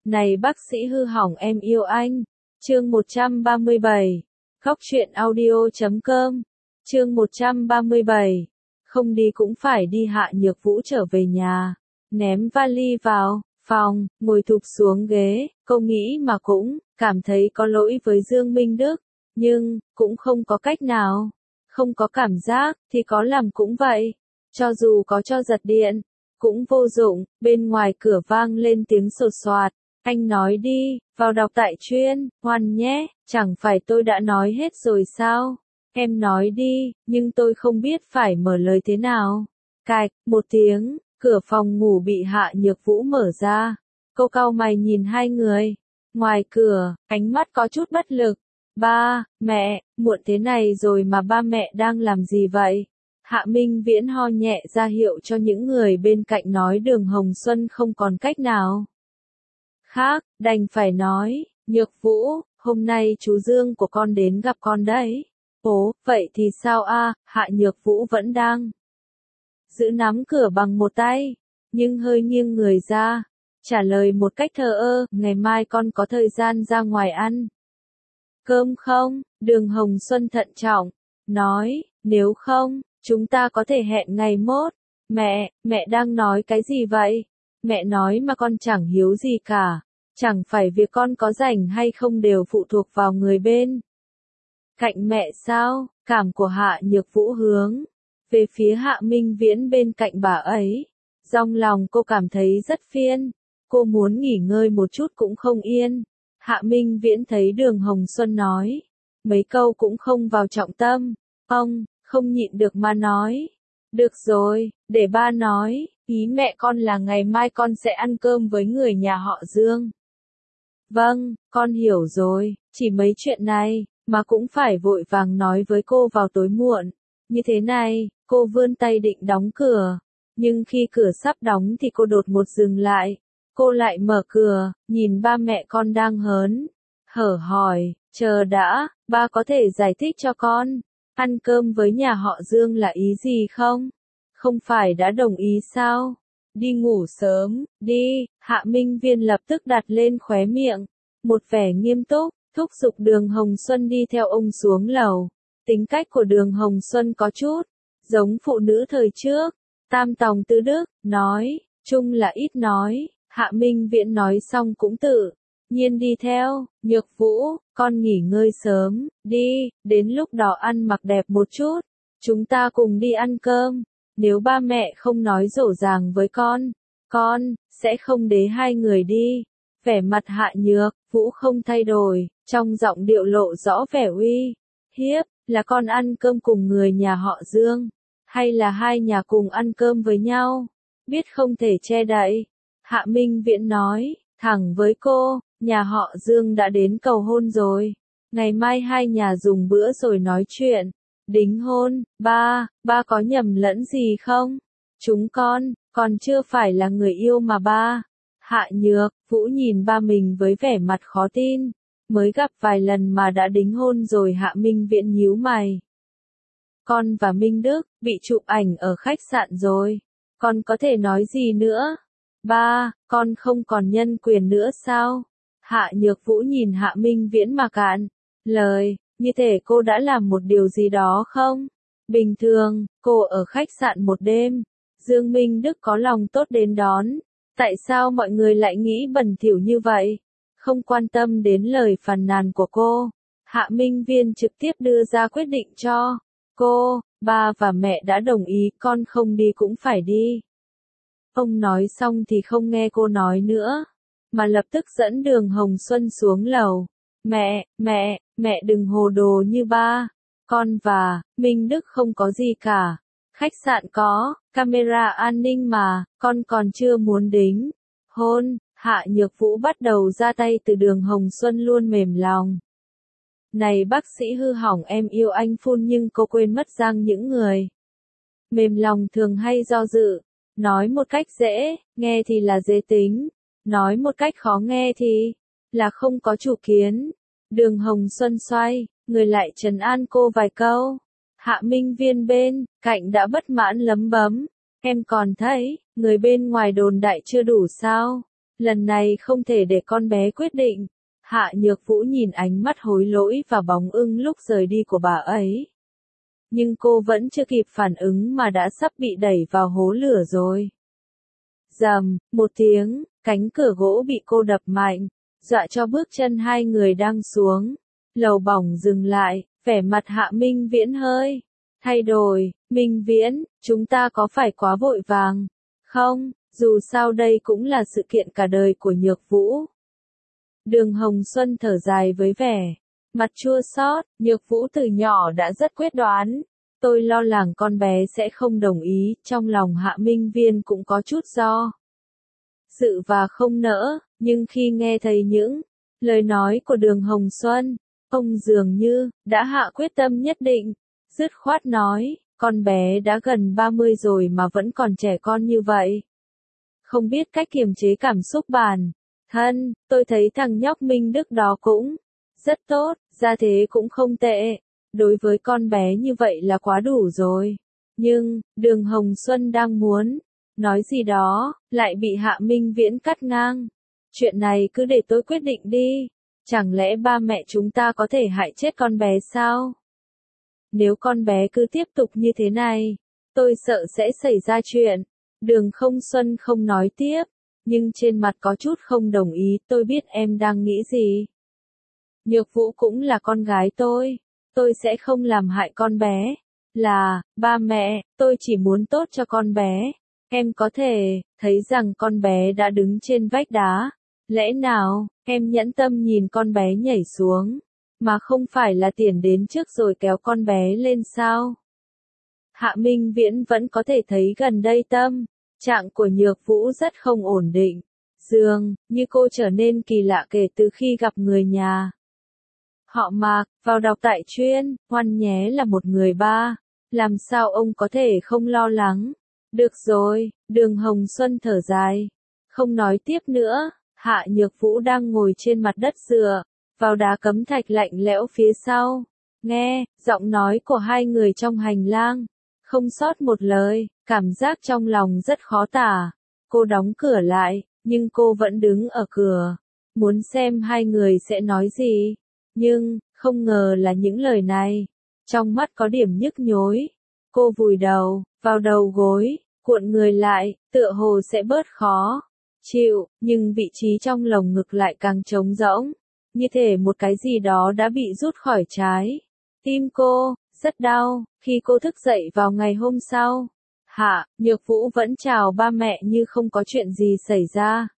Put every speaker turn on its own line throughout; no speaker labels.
Này bác sĩ hư hỏng em yêu anh. Chương 137. Khóc chuyện audio.com. Chương 137. Không đi cũng phải đi. Hạ Nhược Vũ trở về nhà, ném vali vào phòng, ngồi thụp xuống ghế. Cô nghĩ mà cũng cảm thấy có lỗi với Dương Minh Đức, nhưng cũng không có cách nào. Không có cảm giác thì có làm cũng vậy. Cho dù có cho giật điện, cũng vô dụng. Bên ngoài cửa vang lên tiếng sột soạt. Anh nói đi, vào đọc tại chuyên, Hoan nhé, chẳng phải tôi đã nói hết rồi sao? Em nói đi, nhưng tôi không biết phải mở lời thế nào. Cạch, một tiếng, cửa phòng ngủ bị Hạ Nhược Vũ mở ra. Cô cau mày nhìn hai người. Ngoài cửa, ánh mắt có chút bất lực. Ba, mẹ, muộn thế này rồi mà ba mẹ đang làm gì vậy? Hạ Minh Viễn ho nhẹ ra hiệu cho những người bên cạnh nói Đường Hồng Xuân không còn cách nào khác, đành phải nói, Nhược Vũ, hôm nay chú Dương của con đến gặp con đấy. Ồ, vậy thì sao a? Hạ Nhược Vũ vẫn đang giữ nắm cửa bằng một tay, nhưng hơi nghiêng người ra, trả lời một cách thờ ơ, ngày mai con có thời gian ra ngoài ăn cơm không? Đường Hồng Xuân thận trọng, nói, nếu không, chúng ta có thể hẹn ngày mốt. Mẹ đang nói cái gì vậy? Mẹ nói mà con chẳng hiếu gì cả. Chẳng phải việc con có rảnh hay không đều phụ thuộc vào người bên cạnh mẹ sao? Cảm của Hạ Nhược Vũ hướng về phía Hạ Minh Viễn bên cạnh bà ấy. Trong lòng cô cảm thấy rất phiền. Cô muốn nghỉ ngơi một chút cũng không yên. Hạ Minh Viễn thấy Đường Hồng Xuân nói mấy câu cũng không vào trọng tâm. Ông không nhịn được mà nói. Được rồi, để ba nói. Ý mẹ con là ngày mai con sẽ ăn cơm với người nhà họ Dương. Vâng, con hiểu rồi, chỉ mấy chuyện này, mà cũng phải vội vàng nói với cô vào tối muộn. Như thế này, cô vươn tay định đóng cửa. Nhưng khi cửa sắp đóng thì cô đột ngột dừng lại. Cô lại mở cửa, nhìn ba mẹ con đang hớn hở hỏi, chờ đã, ba có thể giải thích cho con, ăn cơm với nhà họ Dương là ý gì không? Không phải đã đồng ý sao? Đi ngủ sớm, đi. Hạ Minh Viên lập tức đặt lên khóe miệng, một vẻ nghiêm túc, thúc giục Đường Hồng Xuân đi theo ông xuống lầu. Tính cách của Đường Hồng Xuân có chút giống phụ nữ thời trước, tam tòng tứ đức, nói, chung là ít nói. Hạ Minh Viễn nói xong cũng tự nhiên đi theo. Nhược Vũ, con nghỉ ngơi sớm, đi, đến lúc đó ăn mặc đẹp một chút, chúng ta cùng đi ăn cơm. Nếu ba mẹ không nói dỗ dàng với con sẽ không để hai người đi. Vẻ mặt Hạ Nhược Vũ không thay đổi, trong giọng điệu lộ rõ vẻ uy hiếp. Là con ăn cơm cùng người nhà họ Dương, hay là hai nhà cùng ăn cơm với nhau? Biết không thể che đậy. Hạ Minh Viễn nói thẳng với cô, nhà họ Dương đã đến cầu hôn rồi. Ngày mai hai nhà dùng bữa rồi nói chuyện đính hôn. Ba có nhầm lẫn gì không? Chúng con còn chưa phải là người yêu mà ba. Hạ Nhược Vũ nhìn ba mình với vẻ mặt khó tin. Mới gặp vài lần mà đã đính hôn rồi. Hạ Minh Viễn nhíu mày. Con và Minh Đức bị chụp ảnh ở khách sạn rồi. Con có thể nói gì nữa? Ba, con không còn nhân quyền nữa sao? Hạ Nhược Vũ nhìn Hạ Minh Viễn mà cạn lời. Như thể cô đã làm một điều gì đó không? Bình thường, cô ở khách sạn một đêm. Dương Minh Đức có lòng tốt đến đón. Tại sao mọi người lại nghĩ bẩn thỉu như vậy? Không quan tâm đến lời phàn nàn của cô. Hạ Minh Viên trực tiếp đưa ra quyết định cho cô. Ba và mẹ đã đồng ý, con không đi cũng phải đi. Ông nói xong thì không nghe cô nói nữa, mà lập tức dẫn Đường Hồng Xuân xuống lầu. Mẹ đừng hồ đồ như ba. Con và Minh Đức không có gì cả. Khách sạn có camera an ninh mà, con còn chưa muốn đính hôn. Hạ Nhược Vũ bắt đầu ra tay từ Đường Hồng Xuân luôn mềm lòng. Này bác sĩ hư hỏng em yêu anh phun, nhưng cô quên mất rằng những người mềm lòng thường hay do dự. Nói một cách dễ nghe thì là dễ tính, nói một cách khó nghe thì là không có chủ kiến. Đường Hồng Xuân xoay người lại trấn an cô vài câu. Hạ Minh Viên bên cạnh đã bất mãn lấm bấm. Em còn thấy người bên ngoài đồn đại chưa đủ sao? Lần này không thể để con bé quyết định. Hạ Nhược Vũ nhìn ánh mắt hối lỗi và bóng ưng lúc rời đi của bà ấy. Nhưng cô vẫn chưa kịp phản ứng mà đã sắp bị đẩy vào hố lửa rồi. Rầm, một tiếng, cánh cửa gỗ bị cô đập mạnh, dọa cho bước chân hai người đang xuống. Lầu bỏng dừng lại, vẻ mặt Hạ Minh Viễn hơi thay đổi. Minh Viễn, chúng ta có phải quá vội vàng? Không, dù sao đây cũng là sự kiện cả đời của Nhược Vũ. Đường Hồng Xuân thở dài với vẻ mặt chua xót, Nhược Vũ từ nhỏ đã rất quyết đoán. Tôi lo lắng con bé sẽ không đồng ý, trong lòng Hạ Minh Viên cũng có chút do dự và không nỡ, nhưng khi nghe thấy những lời nói của Đường Hồng Xuân, ông dường như đã hạ quyết tâm nhất định, dứt khoát nói, con bé đã gần 30 rồi mà vẫn còn trẻ con như vậy. Không biết cách kiềm chế cảm xúc bản thân, tôi thấy thằng nhóc Minh Đức đó cũng rất tốt, gia thế cũng không tệ. Đối với con bé như vậy là quá đủ rồi. Nhưng, Đường Hồng Xuân đang muốn nói gì đó, lại bị Hạ Minh Viễn cắt ngang. Chuyện này cứ để tôi quyết định đi. Chẳng lẽ ba mẹ chúng ta có thể hại chết con bé sao? Nếu con bé cứ tiếp tục như thế này, tôi sợ sẽ xảy ra chuyện. Đường Không Xuân không nói tiếp, nhưng trên mặt có chút không đồng ý. Tôi biết em đang nghĩ gì. Nhược Vũ cũng là con gái tôi sẽ không làm hại con bé. Là, ba mẹ, tôi chỉ muốn tốt cho con bé. Em có thể thấy rằng con bé đã đứng trên vách đá. Lẽ nào, em nhẫn tâm nhìn con bé nhảy xuống, mà không phải là tiền đến trước rồi kéo con bé lên sao? Hạ Minh Viễn vẫn có thể thấy gần đây tâm trạng của Nhược Vũ rất không ổn định. Dường như cô trở nên kỳ lạ kể từ khi gặp người nhà họ Mạc, vào đọc tại chuyên, Hoan nhé là một người ba. Làm sao ông có thể không lo lắng? Được rồi, Đường Hồng Xuân thở dài. Không nói tiếp nữa, Hạ Nhược Vũ đang ngồi trên mặt đất dựa vào đá cẩm thạch lạnh lẽo phía sau. Nghe, giọng nói của hai người trong hành lang. Không sót một lời, cảm giác trong lòng rất khó tả. Cô đóng cửa lại, nhưng cô vẫn đứng ở cửa. Muốn xem hai người sẽ nói gì. Nhưng, không ngờ là những lời này. Trong mắt có điểm nhức nhối. Cô vùi đầu vào đầu gối, cuộn người lại, tựa hồ sẽ bớt khó chịu, nhưng vị trí trong lồng ngực lại càng trống rỗng. Như thể một cái gì đó đã bị rút khỏi trái tim cô, rất đau. Khi cô thức dậy vào ngày hôm sau, Hạ Nhược Vũ vẫn chào ba mẹ như không có chuyện gì xảy ra.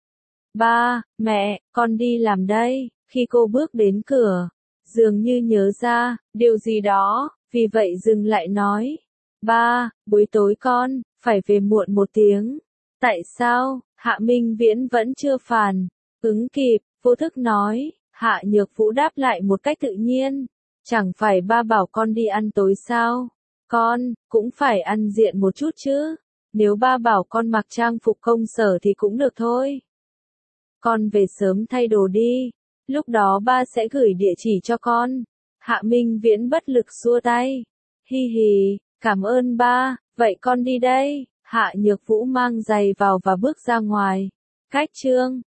Ba, mẹ, con đi làm đây. Khi cô bước đến cửa, dường như nhớ ra điều gì đó, vì vậy dừng lại nói. Ba, buổi tối con phải về muộn một tiếng. Tại sao? Hạ Minh Viễn vẫn chưa phản ứng kịp, vô thức nói. Hạ Nhược Vũ đáp lại một cách tự nhiên. Chẳng phải ba bảo con đi ăn tối sao? Con cũng phải ăn diện một chút chứ. Nếu ba bảo con mặc trang phục công sở thì cũng được thôi. Con về sớm thay đồ đi. Lúc đó ba sẽ gửi địa chỉ cho con. Hạ Minh Viễn bất lực xua tay. Hi hi, cảm ơn ba, vậy con đi đây. Hạ Nhược Vũ mang giày vào và bước ra ngoài. Cách chương